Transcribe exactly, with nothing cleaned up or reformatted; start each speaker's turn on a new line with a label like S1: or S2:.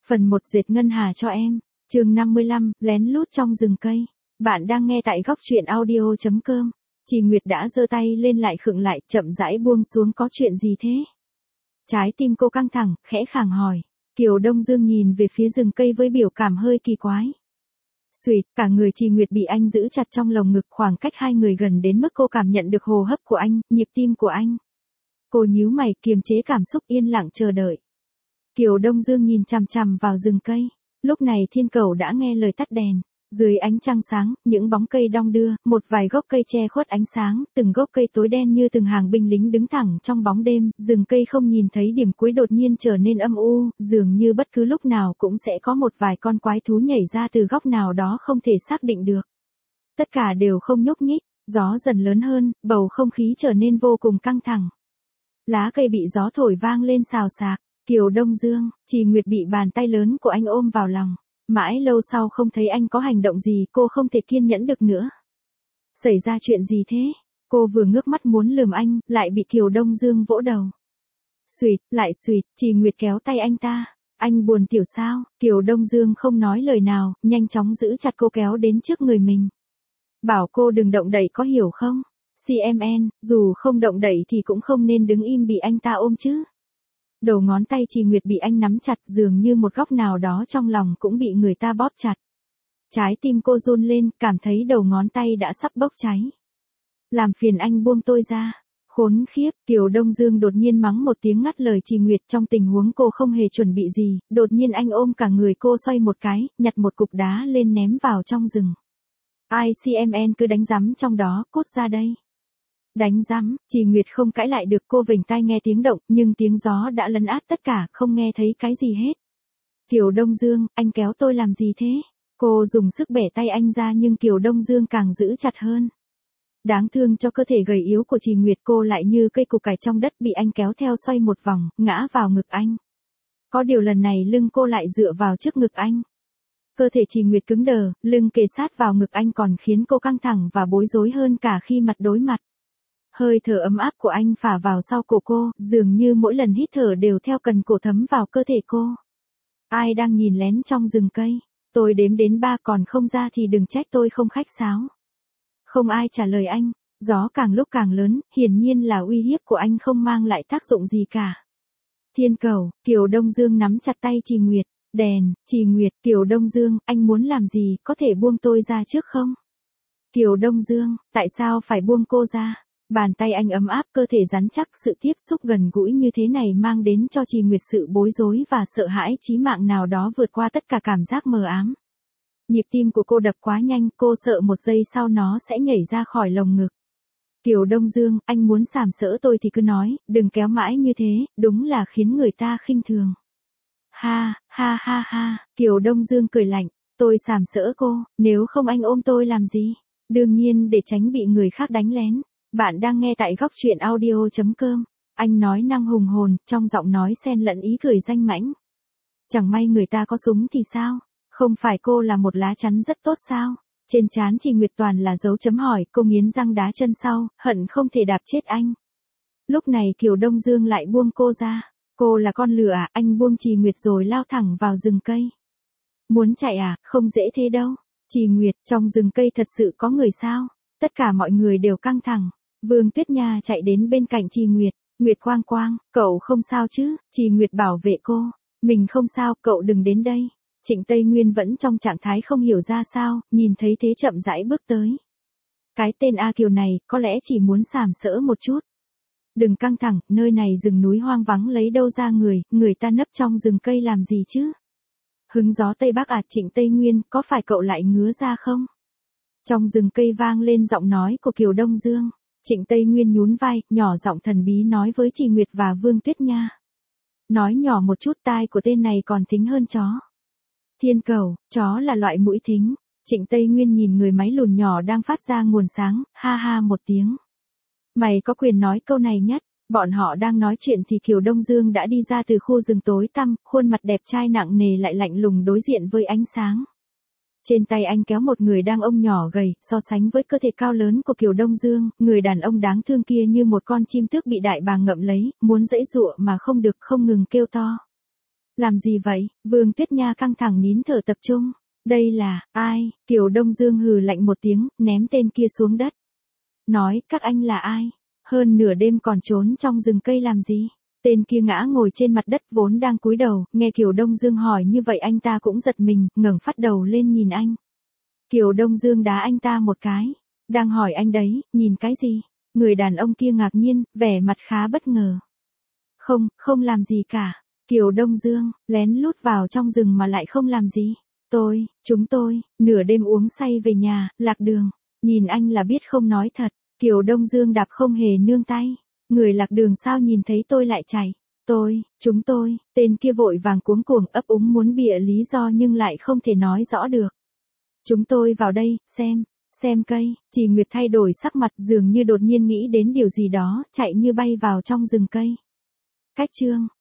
S1: Phần một dệt ngân hà cho em. Chương năm mươi lăm, lén lút trong rừng cây. Bạn đang nghe tại góc truyện audio chấm com. Chị Nguyệt đã giơ tay lên lại khựng lại, chậm rãi buông xuống. Có chuyện gì thế? Trái tim cô căng thẳng, khẽ khàng hỏi. Kiều Đông Dương nhìn về phía rừng cây với biểu cảm hơi kỳ quái. Xuỵt, cả người chị Nguyệt bị anh giữ chặt trong lồng ngực, khoảng cách hai người gần đến mức cô cảm nhận được hô hấp của anh, nhịp tim của anh. Cô nhíu mày, kiềm chế cảm xúc, yên lặng chờ đợi. Kiều Đông Dương nhìn chằm chằm vào rừng cây. Lúc này thiên cầu đã nghe lời tắt đèn. Dưới ánh trăng sáng, những bóng cây đong đưa, một vài gốc cây che khuất ánh sáng, từng gốc cây tối đen như từng hàng binh lính đứng thẳng trong bóng đêm, rừng cây không nhìn thấy điểm cuối đột nhiên trở nên âm u, dường như bất cứ lúc nào cũng sẽ có một vài con quái thú nhảy ra từ góc nào đó không thể xác định được. Tất cả đều không nhúc nhích, gió dần lớn hơn, bầu không khí trở nên vô cùng căng thẳng. Lá cây bị gió thổi vang lên xào xạc. Kiều Đông Dương, chị Nguyệt bị bàn tay lớn của anh ôm vào lòng. Mãi lâu sau không thấy anh có hành động gì, cô không thể kiên nhẫn được nữa. Xảy ra chuyện gì thế? Cô vừa ngước mắt muốn lườm anh, lại bị Kiều Đông Dương vỗ đầu. Xuỵt, lại xuỵt, chị Nguyệt kéo tay anh ta. Anh buồn tiểu sao? Kiều Đông Dương không nói lời nào, nhanh chóng giữ chặt cô kéo đến trước người mình. Bảo cô đừng động đậy, có hiểu không? xê em en, dù không động đậy thì cũng không nên đứng im bị anh ta ôm chứ. Đầu ngón tay chị Nguyệt bị anh nắm chặt, dường như một góc nào đó trong lòng cũng bị người ta bóp chặt. Trái tim cô run lên, cảm thấy đầu ngón tay đã sắp bốc cháy. Làm phiền anh buông tôi ra. Khốn khiếp, Kiều Đông Dương đột nhiên mắng một tiếng ngắt lời chị Nguyệt. Trong tình huống cô không hề chuẩn bị gì, đột nhiên anh ôm cả người cô xoay một cái, nhặt một cục đá lên ném vào trong rừng. Ai xê em en cứ đánh rắm trong đó, cút ra đây. Đánh rắm, chị Nguyệt không cãi lại được, cô vểnh tai nghe tiếng động, nhưng tiếng gió đã lấn át tất cả, không nghe thấy cái gì hết. Kiều Đông Dương, anh kéo tôi làm gì thế? Cô dùng sức bẻ tay anh ra nhưng Kiều Đông Dương càng giữ chặt hơn. Đáng thương cho cơ thể gầy yếu của chị Nguyệt, cô lại như cây củ cải trong đất bị anh kéo theo xoay một vòng, ngã vào ngực anh. Có điều lần này lưng cô lại dựa vào trước ngực anh. Cơ thể chị Nguyệt cứng đờ, lưng kề sát vào ngực anh còn khiến cô căng thẳng và bối rối hơn cả khi mặt đối mặt. Hơi thở ấm áp của anh phả vào sau cổ cô, dường như mỗi lần hít thở đều theo cần cổ thấm vào cơ thể cô. Ai đang nhìn lén trong rừng cây? Tôi đếm đến ba, còn không ra thì đừng trách tôi không khách sáo. Không ai trả lời anh, gió càng lúc càng lớn, hiển nhiên là uy hiếp của anh không mang lại tác dụng gì cả. Thiên cầu, Kiều Đông Dương nắm chặt tay chị Nguyệt. Đèn, chị Nguyệt, Kiều Đông Dương, anh muốn làm gì, có thể buông tôi ra trước không? Kiều Đông Dương, tại sao phải buông cô ra? Bàn tay anh ấm áp, cơ thể rắn chắc, sự tiếp xúc gần gũi như thế này mang đến cho chị Nguyệt sự bối rối và sợ hãi chí mạng nào đó vượt qua tất cả cảm giác mờ ám. Nhịp tim của cô đập quá nhanh, cô sợ một giây sau nó sẽ nhảy ra khỏi lồng ngực. Kiều Đông Dương, anh muốn sàm sỡ tôi thì cứ nói, đừng kéo mãi như thế, đúng là khiến người ta khinh thường. Ha, ha ha ha, Kiều Đông Dương cười lạnh, tôi sàm sỡ cô, nếu không anh ôm tôi làm gì? Đương nhiên để tránh bị người khác đánh lén. Bạn đang nghe tại góc truyện audio chấm com. Anh nói năng hùng hồn, trong giọng nói xen lẫn ý cười danh mãnh. Chẳng may người ta có súng thì sao? Không phải cô là một lá chắn rất tốt sao? Trên trán chị Nguyệt toàn là dấu chấm hỏi, cô nghiến răng đá chân sau, hận không thể đạp chết anh. Lúc này Kiều Đông Dương lại buông cô ra. Cô là con lừa à? Anh buông chị Nguyệt rồi lao thẳng vào rừng cây. Muốn chạy à? Không dễ thế đâu. Chị Nguyệt, trong rừng cây thật sự có người sao? Tất cả mọi người đều căng thẳng. Vương Tuyết Nha chạy đến bên cạnh chị Nguyệt. Nguyệt Quang Quang, cậu không sao chứ? Chị Nguyệt bảo vệ cô. Mình không sao, cậu đừng đến đây. Trịnh Tây Nguyên vẫn trong trạng thái không hiểu ra sao, nhìn thấy thế chậm rãi bước tới. Cái tên A Kiều này, có lẽ chỉ muốn sàm sỡ một chút. Đừng căng thẳng, nơi này rừng núi hoang vắng lấy đâu ra người, người ta nấp trong rừng cây làm gì chứ? Hứng gió Tây Bắc à? Trịnh Tây Nguyên, có phải cậu lại ngứa ra không? Trong rừng cây vang lên giọng nói của Kiều Đông Dương. Trịnh Tây Nguyên nhún vai, nhỏ giọng thần bí nói với chị Nguyệt và Vương Tuyết Nha. Nói nhỏ một chút, tai của tên này còn thính hơn chó. Thiên cầu, chó là loại mũi thính. Trịnh Tây Nguyên nhìn người máy lùn nhỏ đang phát ra nguồn sáng, ha ha một tiếng. Mày có quyền nói câu này nhất. Bọn họ đang nói chuyện thì Kiều Đông Dương đã đi ra từ khu rừng tối tăm, khuôn mặt đẹp trai nặng nề lại lạnh lùng đối diện với ánh sáng. Trên tay anh kéo một người đàn ông nhỏ gầy, so sánh với cơ thể cao lớn của Kiều Đông Dương, người đàn ông đáng thương kia như một con chim tước bị đại bàng ngậm lấy, muốn giãy giụa mà không được, không ngừng kêu to. Làm gì vậy? Vương Tuyết Nha căng thẳng nín thở tập trung. Đây là, ai? Kiều Đông Dương hừ lạnh một tiếng, ném tên kia xuống đất. Nói, các anh là ai? Hơn nửa đêm còn trốn trong rừng cây làm gì? Tên kia ngã ngồi trên mặt đất vốn đang cúi đầu, nghe Kiều Đông Dương hỏi như vậy anh ta cũng giật mình, ngẩng phát đầu lên nhìn anh. Kiều Đông Dương đá anh ta một cái. Đang hỏi anh đấy, nhìn cái gì? Người đàn ông kia ngạc nhiên, vẻ mặt khá bất ngờ. Không, không làm gì cả. Kiều Đông Dương, lén lút vào trong rừng mà lại không làm gì. Tôi, chúng tôi, nửa đêm uống say về nhà, lạc đường. Nhìn anh là biết không nói thật. Kiều Đông Dương đạp không hề nương tay. Người lạc đường sao nhìn thấy tôi lại chạy. Tôi, chúng tôi, tên kia vội vàng cuống cuồng ấp úng muốn bịa lý do nhưng lại không thể nói rõ được. Chúng tôi vào đây, xem, xem cây. Chỉ Nguyệt thay đổi sắc mặt dường như đột nhiên nghĩ đến điều gì đó, chạy như bay vào trong rừng cây. Cách chương